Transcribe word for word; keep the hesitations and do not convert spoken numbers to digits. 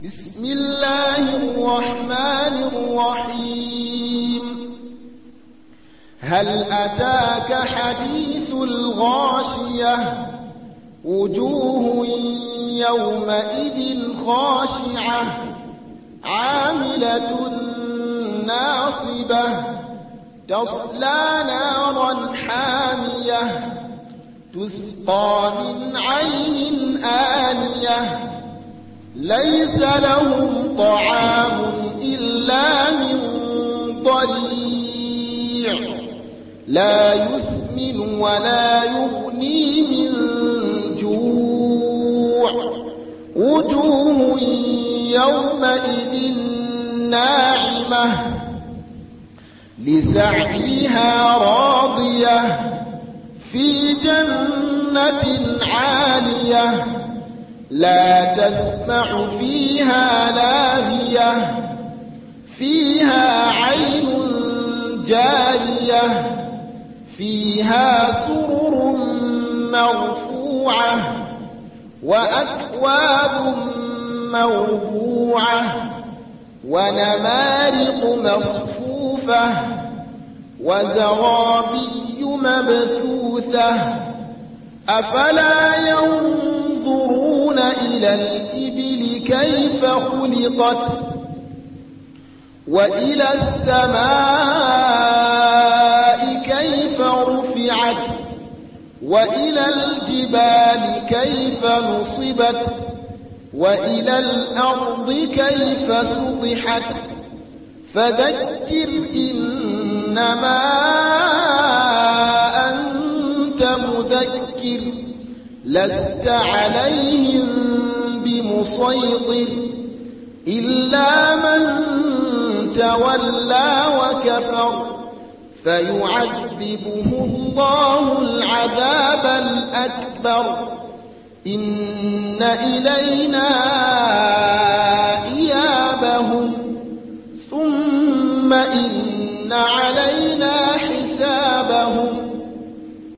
بسم الله الرحمن الرحيم هل أتاك حديث الغاشية وجوه يومئذ خاشعة عاملة ناصبة تصلى نارا حامية تسقى من عين آنية ليس لهم طعام إلا من ضريع لا يسمن ولا يغني من جوع وجوه يومئذ ناعمة لسعيها راضية في جنة عالية لا تسمع فيها لاغية فيها عين جارية فيها سرر مرفوعة وأكواب موضوعة ونمارق مصفوفة وزرابي مبثوثة أفلا ينظرون إلى الإبل كيف خلقت وإلى السماء كيف رفعت وإلى الجبال كيف نصبت وإلى الأرض كيف سطحت فذكر إنما أنت مذكر لست عليهم بمسيطر إلا من تولى وكفر فيعذبه الله العذاب الأكبر إن إلينا إيابهم ثم إن علينا